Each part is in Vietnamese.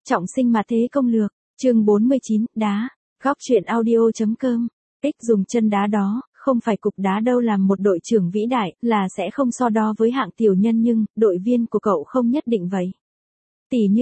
Trọng sinh mà thế công lược, chương 49, đá, góc truyện audio.com, dùng chân đá đó, không phải cục đá đâu làm một đội trưởng vĩ đại, là sẽ không so đo với hạng tiểu nhân nhưng, đội viên của cậu không nhất định vậy. Tỷ như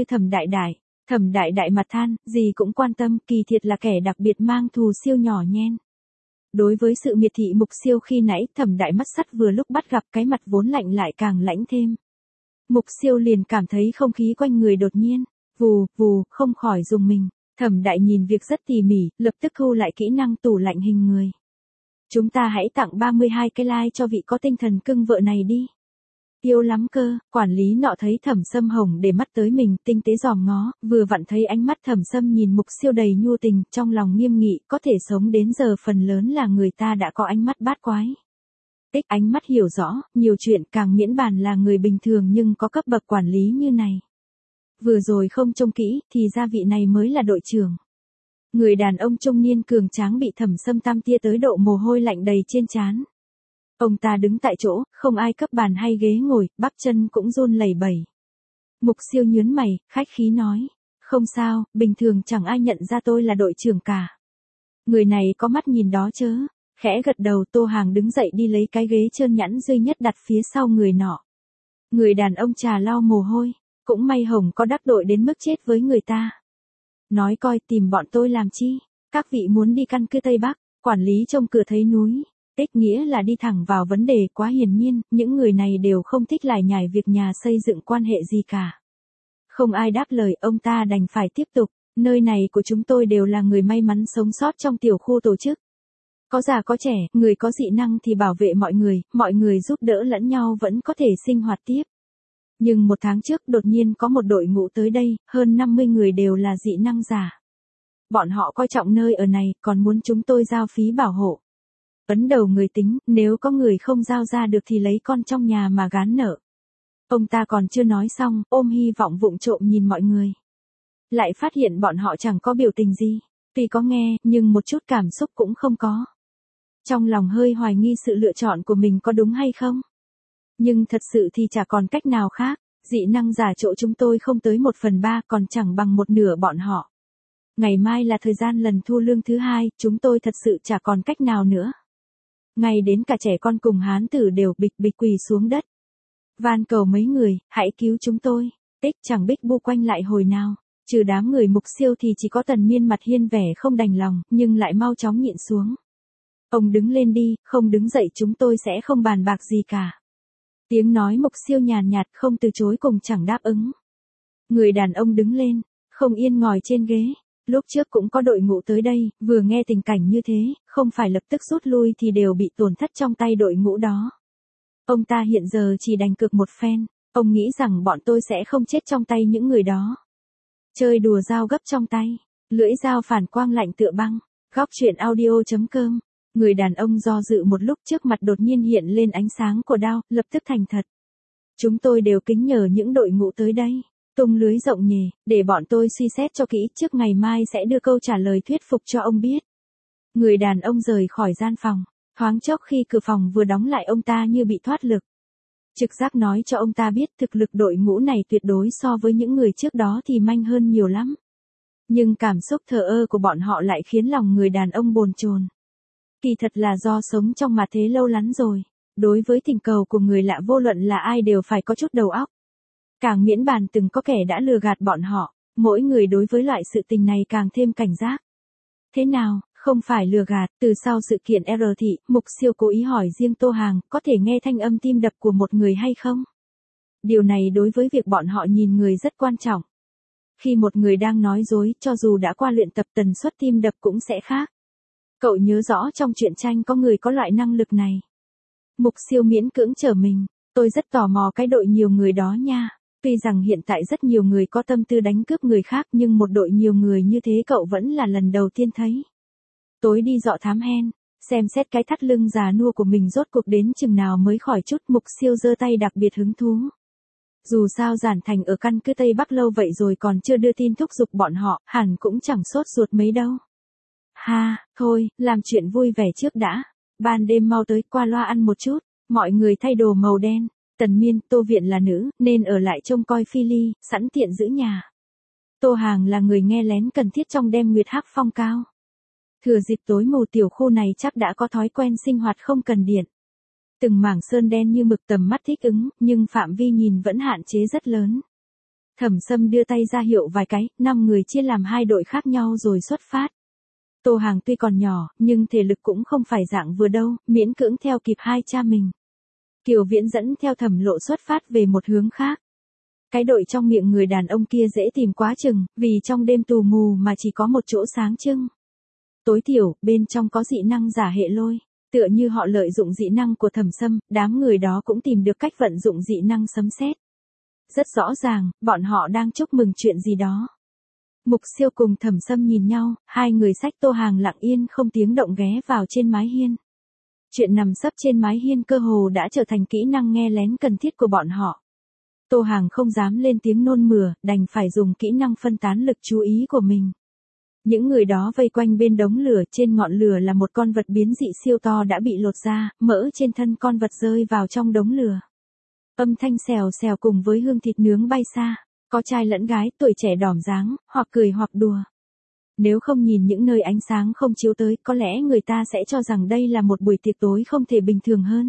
Thẩm Đại Đại mặt than, gì cũng quan tâm, kỳ thiệt là kẻ đặc biệt mang thù siêu nhỏ nhen. Đối với sự miệt thị Mục Siêu khi nãy, Thẩm Đại mắt sắt vừa lúc bắt gặp cái mặt vốn lạnh lại càng lãnh thêm. Mục Siêu liền cảm thấy không khí quanh người đột nhiên, vù, vù, không khỏi rùng mình. Thẩm Đại nhìn việc rất tỉ mỉ, lập tức thu lại kỹ năng tủ lạnh hình người. Chúng ta hãy tặng 32 cái like cho vị có tinh thần cưng vợ này đi. Yêu lắm cơ, quản lý nọ thấy Thẩm Sâm hồng để mắt tới mình, tinh tế dòm ngó, vừa vặn thấy ánh mắt Thẩm Sâm nhìn Mục Siêu đầy nhu tình, trong lòng nghiêm nghị, có thể sống đến giờ phần lớn là người ta đã có ánh mắt bát quái. Ánh mắt hiểu rõ, nhiều chuyện càng miễn bàn là người bình thường nhưng có cấp bậc quản lý như này. Vừa rồi không trông kỹ, thì ra vị này mới là đội trưởng. Người đàn ông trung niên cường tráng bị Thẩm Sâm tam tia tới độ mồ hôi lạnh đầy trên trán. Ông ta đứng tại chỗ, không ai cấp bàn hay ghế ngồi, bắp chân cũng run lẩy bẩy. Mục Siêu nhướng mày, khách khí nói. Không sao, bình thường chẳng ai nhận ra tôi là đội trưởng cả. Người này có mắt nhìn đó chớ. Khẽ gật đầu, Tô Hàng đứng dậy đi lấy cái ghế trơn nhẵn duy nhất đặt phía sau người nọ. Người đàn ông trà lau mồ hôi. Cũng may Hồng có đắc tội đến mức chết với người ta. Nói coi tìm bọn tôi làm chi. Các vị muốn đi căn cứ Tây Bắc, quản lý trông cửa thấy núi. Nghĩa là đi thẳng vào vấn đề, quá hiển nhiên, những người này đều không thích lải nhải việc nhà xây dựng quan hệ gì cả. Không ai đáp lời, ông ta đành phải tiếp tục, nơi này của chúng tôi đều là người may mắn sống sót trong tiểu khu tổ chức. Có già có trẻ, người có dị năng thì bảo vệ mọi người giúp đỡ lẫn nhau vẫn có thể sinh hoạt tiếp. Nhưng một tháng trước đột nhiên có một đội ngũ tới đây, hơn 50 người đều là dị năng giả. Bọn họ coi trọng nơi ở này, còn muốn chúng tôi giao phí bảo hộ. Ấn đầu người tính, nếu có người không giao ra được thì lấy con trong nhà mà gán nợ. Ông ta còn chưa nói xong, ôm hy vọng vụng trộm nhìn mọi người. Lại phát hiện bọn họ chẳng có biểu tình gì. Tuy có nghe, nhưng một chút cảm xúc cũng không có. Trong lòng hơi hoài nghi sự lựa chọn của mình có đúng hay không. Nhưng thật sự thì chả còn cách nào khác. Dị năng giả chỗ chúng tôi không tới 1/3 còn chẳng bằng một nửa bọn họ. Ngày mai là thời gian lần thu lương thứ 2, chúng tôi thật sự chả còn cách nào nữa. Ngay đến cả trẻ con cùng hán tử đều bịch quỳ xuống đất. Van cầu mấy người, hãy cứu chúng tôi. Chẳng bích bu quanh lại hồi nào. Trừ đám người Mục Siêu thì chỉ có Tần Miên mặt hiên vẻ không đành lòng, nhưng lại mau chóng nhịn xuống. Ông đứng lên đi, không đứng dậy chúng tôi sẽ không bàn bạc gì cả. Tiếng nói Mục Siêu nhàn nhạt không từ chối cùng chẳng đáp ứng. Người đàn ông đứng lên, không yên ngồi trên ghế. Lúc trước cũng có đội ngũ tới đây, vừa nghe tình cảnh như thế, không phải lập tức rút lui thì đều bị tổn thất trong tay đội ngũ đó. Ông ta hiện giờ chỉ đành cược một phen, ông nghĩ rằng bọn tôi sẽ không chết trong tay những người đó. Chơi đùa dao gấp trong tay, lưỡi dao phản quang lạnh tựa băng, góc truyện audio.com. Người đàn ông do dự một lúc trước mặt đột nhiên hiện lên ánh sáng của đao, lập tức thành thật. Chúng tôi đều kính nhờ những đội ngũ tới đây. Tung lưới rộng nhề, để bọn tôi suy xét cho kỹ trước ngày mai sẽ đưa câu trả lời thuyết phục cho ông biết. Người đàn ông rời khỏi gian phòng, thoáng chốc khi cửa phòng vừa đóng lại ông ta như bị thoát lực. Trực giác nói cho ông ta biết thực lực đội ngũ này tuyệt đối so với những người trước đó thì manh hơn nhiều lắm. Nhưng cảm xúc thờ ơ của bọn họ lại khiến lòng người đàn ông bồn chồn. Kỳ thật là do sống trong mà thế lâu lắm rồi, đối với thỉnh cầu của người lạ vô luận là ai đều phải có chút đầu óc. Càng miễn bàn từng có kẻ đã lừa gạt bọn họ, mỗi người đối với loại sự tình này càng thêm cảnh giác. Thế nào, không phải lừa gạt, từ sau sự kiện R thị, Mục Siêu cố ý hỏi riêng Tô Hàng, có thể nghe thanh âm tim đập của một người hay không? Điều này đối với việc bọn họ nhìn người rất quan trọng. Khi một người đang nói dối, cho dù đã qua luyện tập tần suất tim đập cũng sẽ khác. Cậu nhớ rõ trong truyện tranh có người có loại năng lực này. Mục Siêu miễn cưỡng trở mình, tôi rất tò mò cái đội nhiều người đó nha. Tuy rằng hiện tại rất nhiều người có tâm tư đánh cướp người khác nhưng một đội nhiều người như thế cậu vẫn là lần đầu tiên thấy. Tối đi dọ thám hen, xem xét cái thắt lưng già nua của mình rốt cuộc đến chừng nào mới khỏi chút. Mục Siêu giơ tay đặc biệt hứng thú. Dù sao Giản Thành ở căn cứ Tây Bắc lâu vậy rồi còn chưa đưa tin thúc giục bọn họ, hẳn cũng chẳng sốt ruột mấy đâu. Ha, thôi, làm chuyện vui vẻ trước đã. Ban đêm mau tới qua loa ăn một chút, mọi người thay đồ màu đen. Tần Miên, Tô Viện là nữ, nên ở lại trông coi Phi Ly, sẵn tiện giữ nhà. Tô Hàng là người nghe lén cần thiết trong đêm nguyệt hắc phong cao. Thừa dịp tối mù tiểu khu này chắc đã có thói quen sinh hoạt không cần điện. Từng mảng sơn đen như mực tầm mắt thích ứng, nhưng phạm vi nhìn vẫn hạn chế rất lớn. Thẩm Sâm đưa tay ra hiệu vài cái, 5 người chia làm 2 đội khác nhau rồi xuất phát. Tô Hàng tuy còn nhỏ, nhưng thể lực cũng không phải dạng vừa đâu, miễn cưỡng theo kịp hai cha mình. Kiều Viễn dẫn theo Thẩm Lộ xuất phát về một hướng khác. Cái đội trong miệng người đàn ông kia dễ tìm quá chừng, vì trong đêm tù mù mà chỉ có một chỗ sáng trưng. Tối thiểu, bên trong có dị năng giả hệ lôi. Tựa như họ lợi dụng dị năng của Thẩm Sâm, đám người đó cũng tìm được cách vận dụng dị năng sấm sét. Rất rõ ràng, bọn họ đang chúc mừng chuyện gì đó. Mục Siêu cùng Thẩm Sâm nhìn nhau, hai người xách Tô Hàng lặng yên không tiếng động ghé vào trên mái hiên. Chuyện nằm sấp trên mái hiên cơ hồ đã trở thành kỹ năng nghe lén cần thiết của bọn họ. Tô Hàng không dám lên tiếng nôn mửa, đành phải dùng kỹ năng phân tán lực chú ý của mình. Những người đó vây quanh bên đống lửa, trên ngọn lửa là một con vật biến dị siêu to đã bị lột ra, mỡ trên thân con vật rơi vào trong đống lửa. Âm thanh xèo xèo cùng với hương thịt nướng bay xa, có trai lẫn gái, tuổi trẻ đỏm dáng, hoặc cười hoặc đùa. Nếu không nhìn những nơi ánh sáng không chiếu tới, có lẽ người ta sẽ cho rằng đây là một buổi tiệc tối không thể bình thường hơn.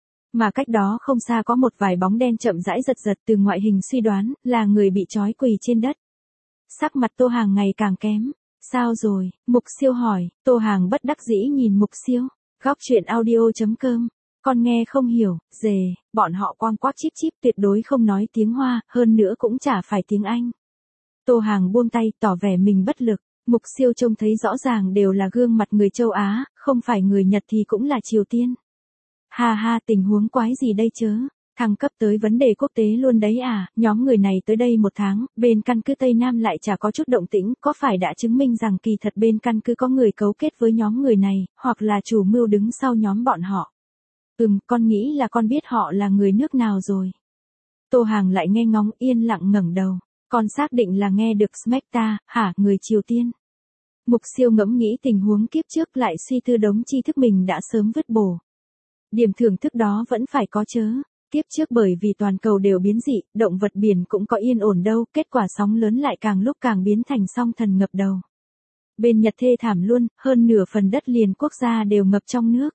Mà cách đó không xa có một vài bóng đen chậm rãi giật giật, từ ngoại hình suy đoán, là người bị trói quỳ trên đất. Sắc mặt Tô Hàng ngày càng kém. Sao rồi? Mục Siêu hỏi. Tô Hàng bất đắc dĩ nhìn Mục Siêu. Góc chuyện audio.com. Con nghe không hiểu, dề, bọn họ quang quác chíp chíp tuyệt đối không nói tiếng Hoa, hơn nữa cũng chả phải tiếng Anh. Tô Hàng buông tay, tỏ vẻ mình bất lực. Mục Siêu trông thấy rõ ràng đều là gương mặt người châu Á, không phải người Nhật thì cũng là Triều Tiên. Ha ha, tình huống quái gì đây chớ? Thăng cấp tới vấn đề quốc tế luôn đấy à, nhóm người này tới đây 1 tháng, bên căn cứ Tây Nam lại chả có chút động tĩnh, có phải đã chứng minh rằng kỳ thật bên căn cứ có người cấu kết với nhóm người này, hoặc là chủ mưu đứng sau nhóm bọn họ? Con nghĩ là con biết họ là người nước nào rồi. Tô Hàng lại nghe ngóng yên lặng ngẩng đầu. Con xác định là nghe được Smecta, hả, người Triều Tiên. Mục Siêu ngẫm nghĩ tình huống kiếp trước lại suy tư đống tri thức mình đã sớm vứt bổ. Điểm thưởng thức đó vẫn phải có chớ. Kiếp trước bởi vì toàn cầu đều biến dị, động vật biển cũng có yên ổn đâu, kết quả sóng lớn lại càng lúc càng biến thành song thần ngập đầu. Bên Nhật thê thảm luôn, hơn nửa phần đất liền quốc gia đều ngập trong nước.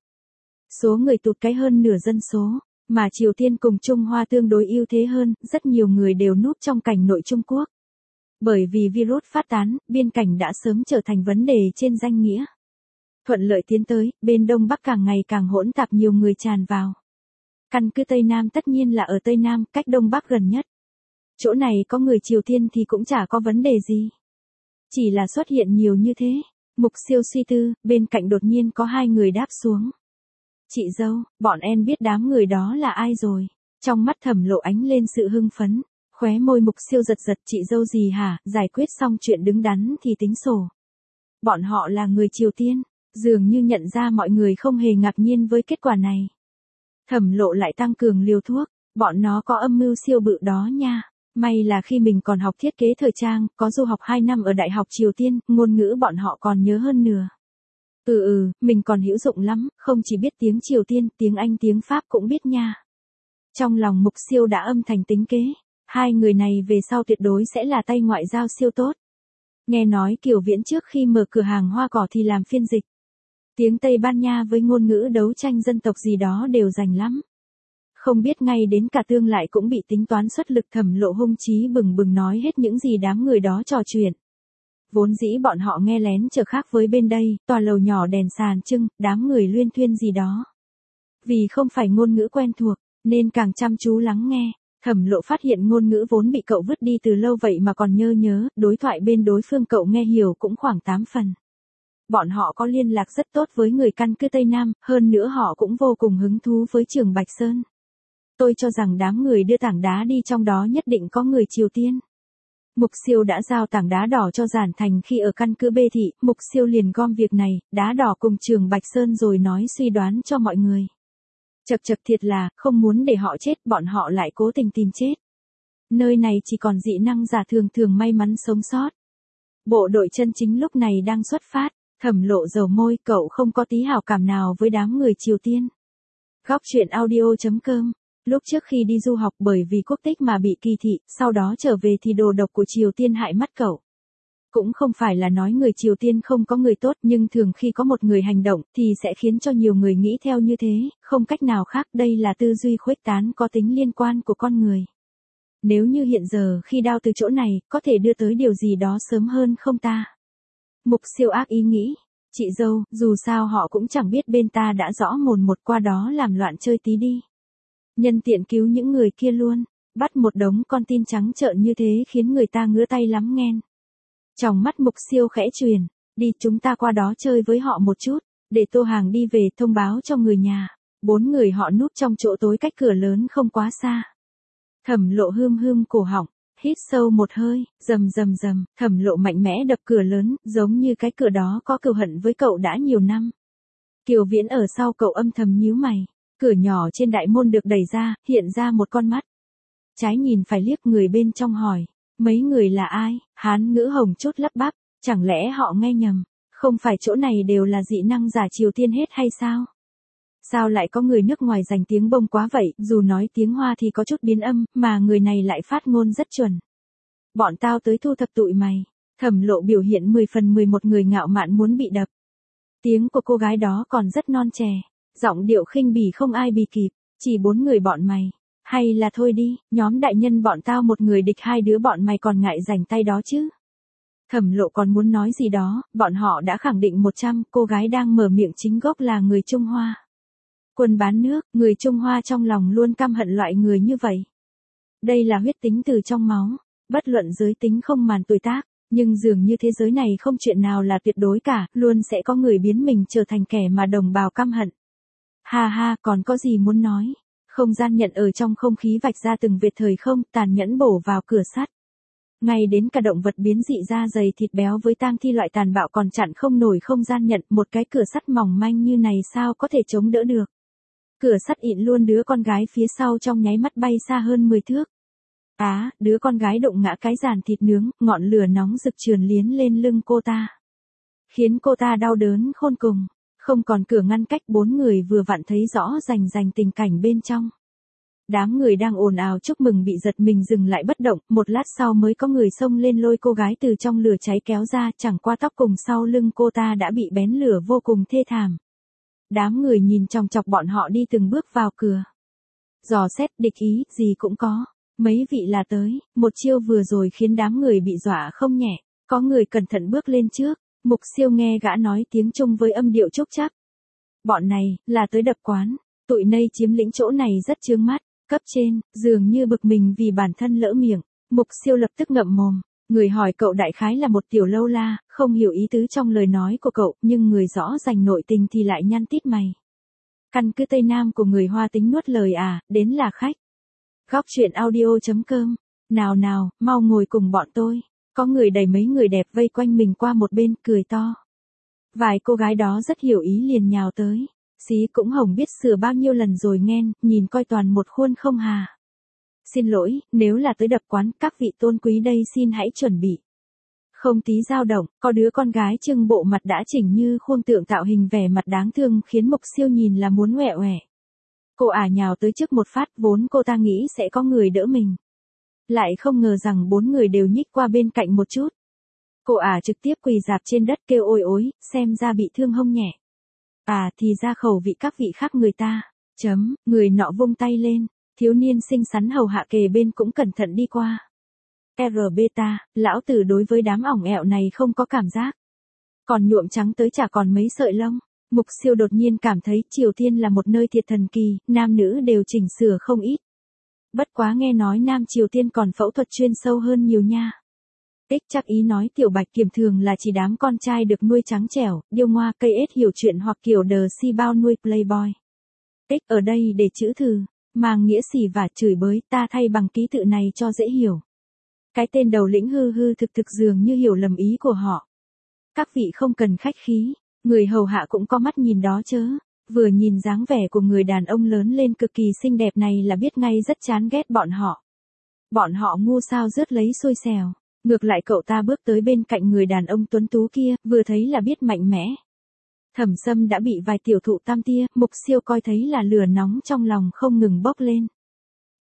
Số người tụt cái hơn nửa dân số, mà Triều Tiên cùng Trung Hoa tương đối ưu thế hơn, rất nhiều người đều núp trong cảnh nội Trung Quốc. Bởi vì virus phát tán, biên cảnh đã sớm trở thành vấn đề trên danh nghĩa. Thuận lợi tiến tới, bên Đông Bắc càng ngày càng hỗn tạp, nhiều người tràn vào. Căn cứ Tây Nam tất nhiên là ở Tây Nam, cách Đông Bắc gần nhất. Chỗ này có người Triều Tiên thì cũng chả có vấn đề gì. Chỉ là xuất hiện nhiều như thế. Mục Siêu suy tư, bên cạnh đột nhiên có 2 người đáp xuống. Chị dâu, bọn em biết đám người đó là ai rồi. Trong mắt Thẩm Lộ ánh lên sự hưng phấn. Khóe môi Mục Siêu giật giật, chị dâu gì hả, giải quyết xong chuyện đứng đắn thì tính sổ. Bọn họ là người Triều Tiên, dường như nhận ra mọi người không hề ngạc nhiên với kết quả này. Thẩm Lộ lại tăng cường liều thuốc, bọn nó có âm mưu siêu bự đó nha. May là khi mình còn học thiết kế thời trang, có du học 2 năm ở Đại học Triều Tiên, ngôn ngữ bọn họ còn nhớ hơn nửa. Mình còn hữu dụng lắm, không chỉ biết tiếng Triều Tiên, tiếng Anh tiếng Pháp cũng biết nha. Trong lòng Mục Siêu đã âm thầm tính kế, 2 người này về sau tuyệt đối sẽ là tay ngoại giao siêu tốt. Nghe nói Kiều Viễn trước khi mở cửa hàng hoa cỏ thì làm phiên dịch. Tiếng Tây Ban Nha với ngôn ngữ đấu tranh dân tộc gì đó đều rành lắm. Không biết ngay đến cả tương lại cũng bị tính toán xuất lực. Thẩm Lộ hung chí bừng bừng nói hết những gì đám người đó trò chuyện. Vốn dĩ bọn họ nghe lén chờ khác với bên đây, tòa lầu nhỏ đèn sàn trưng, đám người luyên thuyên gì đó. Vì không phải ngôn ngữ quen thuộc, nên càng chăm chú lắng nghe. Thẩm Lộ phát hiện ngôn ngữ vốn bị cậu vứt đi từ lâu vậy mà còn nhớ, đối thoại bên đối phương cậu nghe hiểu cũng khoảng 8 phần. Bọn họ có liên lạc rất tốt với người căn cứ Tây Nam, hơn nữa họ cũng vô cùng hứng thú với trường Bạch Sơn. Tôi cho rằng đám người đưa tảng đá đi trong đó nhất định có người Triều Tiên. Mục Siêu đã giao tảng đá đỏ cho Giản Thành khi ở căn cứ B thị, Mục Siêu liền gom việc này, đá đỏ cùng trường Bạch Sơn rồi nói suy đoán cho mọi người. Chật thiệt là, không muốn để họ chết, bọn họ lại cố tình tìm chết. Nơi này chỉ còn dị năng giả thường may mắn sống sót. Bộ đội chân chính lúc này đang xuất phát. Thẩm Lộ dầu môi, cậu không có tí hảo cảm nào với đám người Triều Tiên. Góc chuyện audio.com Lúc trước khi đi du học bởi vì quốc tích mà bị kỳ thị, sau đó trở về thì đồ độc của Triều Tiên hại mắt cậu. Cũng không phải là nói người Triều Tiên không có người tốt, nhưng thường khi có một người hành động thì sẽ khiến cho nhiều người nghĩ theo như thế, không cách nào khác, đây là tư duy khuếch tán có tính liên quan của con người. Nếu như hiện giờ khi đao từ chỗ này, có thể đưa tới điều gì đó sớm hơn không ta? Mục Siêu ác ý nghĩ, chị dâu, dù sao họ cũng chẳng biết bên ta đã rõ mồn một, qua đó làm loạn chơi tí đi. Nhân tiện cứu những người kia luôn, bắt một đống con tin trắng trợn như thế khiến người ta ngứa tay lắm nghen. Trong mắt Mục Siêu khẽ truyền, đi chúng ta qua đó chơi với họ một chút, để Tô Hàng đi về thông báo cho người nhà. 4 người họ núp trong chỗ tối cách cửa lớn không quá xa. Thẩm Lộ hươm cổ họng, hít sâu một hơi, rầm rầm rầm, Thẩm Lộ mạnh mẽ đập cửa lớn, giống như cái cửa đó có cừu hận với cậu đã nhiều năm. Kiều Viễn ở sau cậu âm thầm nhíu mày, cửa nhỏ trên đại môn được đẩy ra, hiện ra một con mắt. Trái nhìn phải liếc, người bên trong hỏi, mấy người là ai? Hán ngữ hồng chút lắp bắp, chẳng lẽ họ nghe nhầm, không phải chỗ này đều là dị năng giả Triều Tiên hết hay sao? Sao lại có người nước ngoài dành tiếng bông quá vậy, dù nói tiếng Hoa thì có chút biến âm, mà người này lại phát ngôn rất chuẩn. Bọn tao tới thu thập tụi mày. Thẩm Lộ biểu hiện 10 phần 11 người ngạo mạn muốn bị đập. Tiếng của cô gái đó còn rất non trẻ, giọng điệu khinh bỉ không ai bì kịp, chỉ 4 người bọn mày. Hay là thôi đi, nhóm đại nhân bọn tao một người địch 2 đứa bọn mày còn ngại rảnh tay đó chứ. Thẩm Lộ còn muốn nói gì đó, bọn họ đã khẳng định 100, cô gái đang mở miệng chính gốc là người Trung Hoa. Quân bán nước, người Trung Hoa trong lòng luôn căm hận loại người như vậy. Đây là huyết tính từ trong máu, bất luận giới tính không màn tuổi tác, nhưng dường như thế giới này không chuyện nào là tuyệt đối cả, luôn sẽ có người biến mình trở thành kẻ mà đồng bào căm hận. Ha ha, còn có gì muốn nói? Không gian nhận ở trong không khí vạch ra từng vệt thời không, tàn nhẫn bổ vào cửa sắt. Ngay đến cả động vật biến dị da dày thịt béo với tang thi loại tàn bạo còn chặn không nổi không gian nhận, một cái cửa sắt mỏng manh như này sao có thể chống đỡ được. Cửa sắt ịn luôn, đứa con gái phía sau trong nháy mắt bay xa hơn 10 thước. Đứa con gái đụng ngã cái giàn thịt nướng, ngọn lửa nóng rực trườn liến lên lưng cô ta. Khiến cô ta đau đớn khôn cùng, không còn cửa ngăn cách, 4 người vừa vặn thấy rõ rành tình cảnh bên trong. Đám người đang ồn ào chúc mừng bị giật mình dừng lại bất động, một lát sau mới có người xông lên lôi cô gái từ trong lửa cháy kéo ra, chẳng qua tóc cùng sau lưng cô ta đã bị bén lửa vô cùng thê thảm. Đám người nhìn chòng chọc bọn họ đi từng bước vào cửa. Dò xét địch ý, gì cũng có. Mấy vị là tới, một chiêu vừa rồi khiến đám người bị dọa không nhẹ. Có người cẩn thận bước lên trước, Mục Siêu nghe gã nói tiếng Trung với âm điệu chúc chắc. Bọn này, là tới đập quán, tụi nây chiếm lĩnh chỗ này rất chướng mắt. Cấp trên, dường như bực mình vì bản thân lỡ miệng. Mục Siêu lập tức ngậm mồm. Người hỏi cậu đại khái là một tiểu lâu la, không hiểu ý tứ trong lời nói của cậu, nhưng người rõ rành nội tình thì lại nhăn tít mày. Căn cứ Tây Nam của người Hoa tính nuốt lời đến là khách. Góc truyện audio.com. Nào, mau ngồi cùng bọn tôi. Có người đẩy mấy người đẹp vây quanh mình qua một bên, cười to. Vài cô gái đó rất hiểu ý liền nhào tới. Xí cũng hồng biết sửa bao nhiêu lần rồi nghen, nhìn coi toàn một khuôn không hà. Xin lỗi, nếu là tới đập quán, các vị tôn quý đây xin hãy chuẩn bị. Không tí dao động, có đứa con gái trưng bộ mặt đã chỉnh như khuôn tượng tạo hình vẻ mặt đáng thương khiến Mục Siêu nhìn là muốn ngoẹ oẻ. Cô nhào tới trước một phát, vốn cô ta nghĩ sẽ có người đỡ mình. Lại không ngờ rằng 4 người đều nhích qua bên cạnh một chút. Cô trực tiếp quỳ rạp trên đất kêu ôi ối, xem ra bị thương hông nhẹ. Thì ra khẩu vị các vị khác người ta. Người nọ vung tay lên. Thiếu niên xinh xắn hầu hạ kề bên cũng cẩn thận đi qua. Beta, lão tử đối với đám ỏng ẹo này không có cảm giác. Còn nhuộm trắng tới chả còn mấy sợi lông. Mục Siêu đột nhiên cảm thấy Triều Tiên là một nơi thiệt thần kỳ, nam nữ đều chỉnh sửa không ít. Bất quá nghe nói Nam Triều Tiên còn phẫu thuật chuyên sâu hơn nhiều nha. Chắc ý nói tiểu bạch kiểm thường là chỉ đám con trai được nuôi trắng trẻo, điêu ngoa, cây ếch hiểu chuyện hoặc kiểu đờ si bao nuôi playboy. Ở đây để chữ thừ, mang nghĩa xỉ và chửi bới, ta thay bằng ký tự này cho dễ hiểu. Cái tên đầu lĩnh hư thực dường như hiểu lầm ý của họ. Các vị không cần khách khí, người hầu hạ cũng có mắt nhìn đó chớ. Vừa nhìn dáng vẻ của người đàn ông lớn lên cực kỳ xinh đẹp này là biết ngay rất chán ghét bọn họ. Bọn họ ngu sao rớt lấy xôi xèo. Ngược lại cậu ta bước tới bên cạnh người đàn ông tuấn tú kia, vừa thấy là biết mạnh mẽ. Thẩm Sâm đã bị vài tiểu thụ tam tia, Mục Siêu coi thấy là lửa nóng trong lòng không ngừng bốc lên.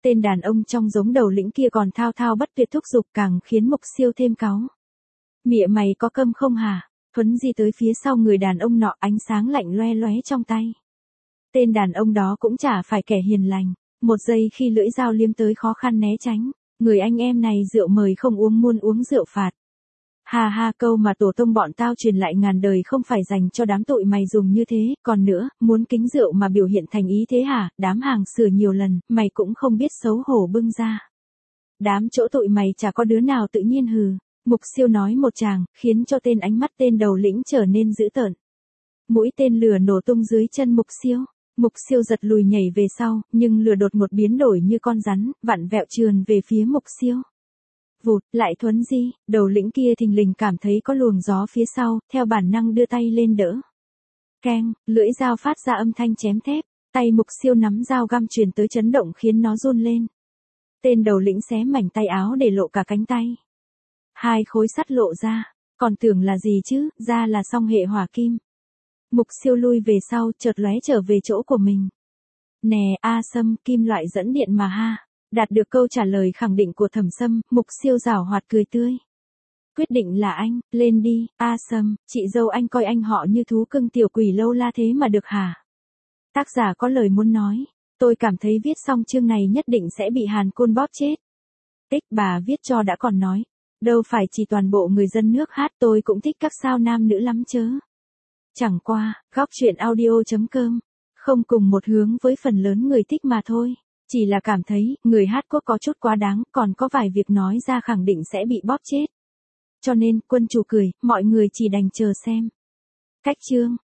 Tên đàn ông trong giống đầu lĩnh kia còn thao thao bất tuyệt thúc giục càng khiến Mục Siêu thêm cáu. Mịa mày có cơm không hả? Thuấn di tới phía sau người đàn ông nọ, ánh sáng lạnh loe loé trong tay. Tên đàn ông đó cũng chả phải kẻ hiền lành. Một giây khi lưỡi dao liếm tới khó khăn né tránh. Người anh em này rượu mời không uống muôn uống rượu phạt. Ha ha, câu mà tổ tông bọn tao truyền lại ngàn đời không phải dành cho đám tụi mày dùng như thế. Còn nữa, muốn kính rượu mà biểu hiện thành ý thế hả? Đám hàng sửa nhiều lần, mày cũng không biết xấu hổ bưng ra. Đám chỗ tụi mày chả có đứa nào tự nhiên hừ. Mục Siêu nói một tràng, khiến cho tên ánh mắt tên đầu lĩnh trở nên dữ tợn. Mũi tên lửa nổ tung dưới chân Mục Siêu. Mục Siêu giật lùi nhảy về sau, nhưng lửa đột ngột biến đổi như con rắn, vặn vẹo trườn về phía Mục Siêu. Vụt, lại thuấn di, đầu lĩnh kia thình lình cảm thấy có luồng gió phía sau, theo bản năng đưa tay lên đỡ. Keng, lưỡi dao phát ra âm thanh chém thép, tay Mục Siêu nắm dao găm truyền tới chấn động khiến nó run lên. Tên đầu lĩnh xé mảnh tay áo để lộ cả cánh tay. 2 khối sắt lộ ra, còn tưởng là gì chứ, ra là song hệ hỏa kim. Mục Siêu lui về sau, chợt lóe trở về chỗ của mình. Nè, A Sâm, kim loại dẫn điện mà ha. Đạt được câu trả lời khẳng định của Thẩm Sâm, Mục Siêu giảo hoạt cười tươi. Quyết định là anh, lên đi, A Sâm, chị dâu anh coi anh họ như thú cưng tiểu quỷ lâu la thế mà được hả? Tác giả có lời muốn nói, tôi cảm thấy viết xong chương này nhất định sẽ bị Hàn Côn bóp chết. Bà viết cho đã còn nói, đâu phải chỉ toàn bộ người dân nước hát, tôi cũng thích các sao nam nữ lắm chớ. Chẳng qua, góc truyện audio.com, không cùng một hướng với phần lớn người thích mà thôi. Chỉ là cảm thấy, người hát quốc có chút quá đáng, còn có vài việc nói ra khẳng định sẽ bị bóp chết. Cho nên, quân chủ cười, mọi người chỉ đành chờ xem. Cách chương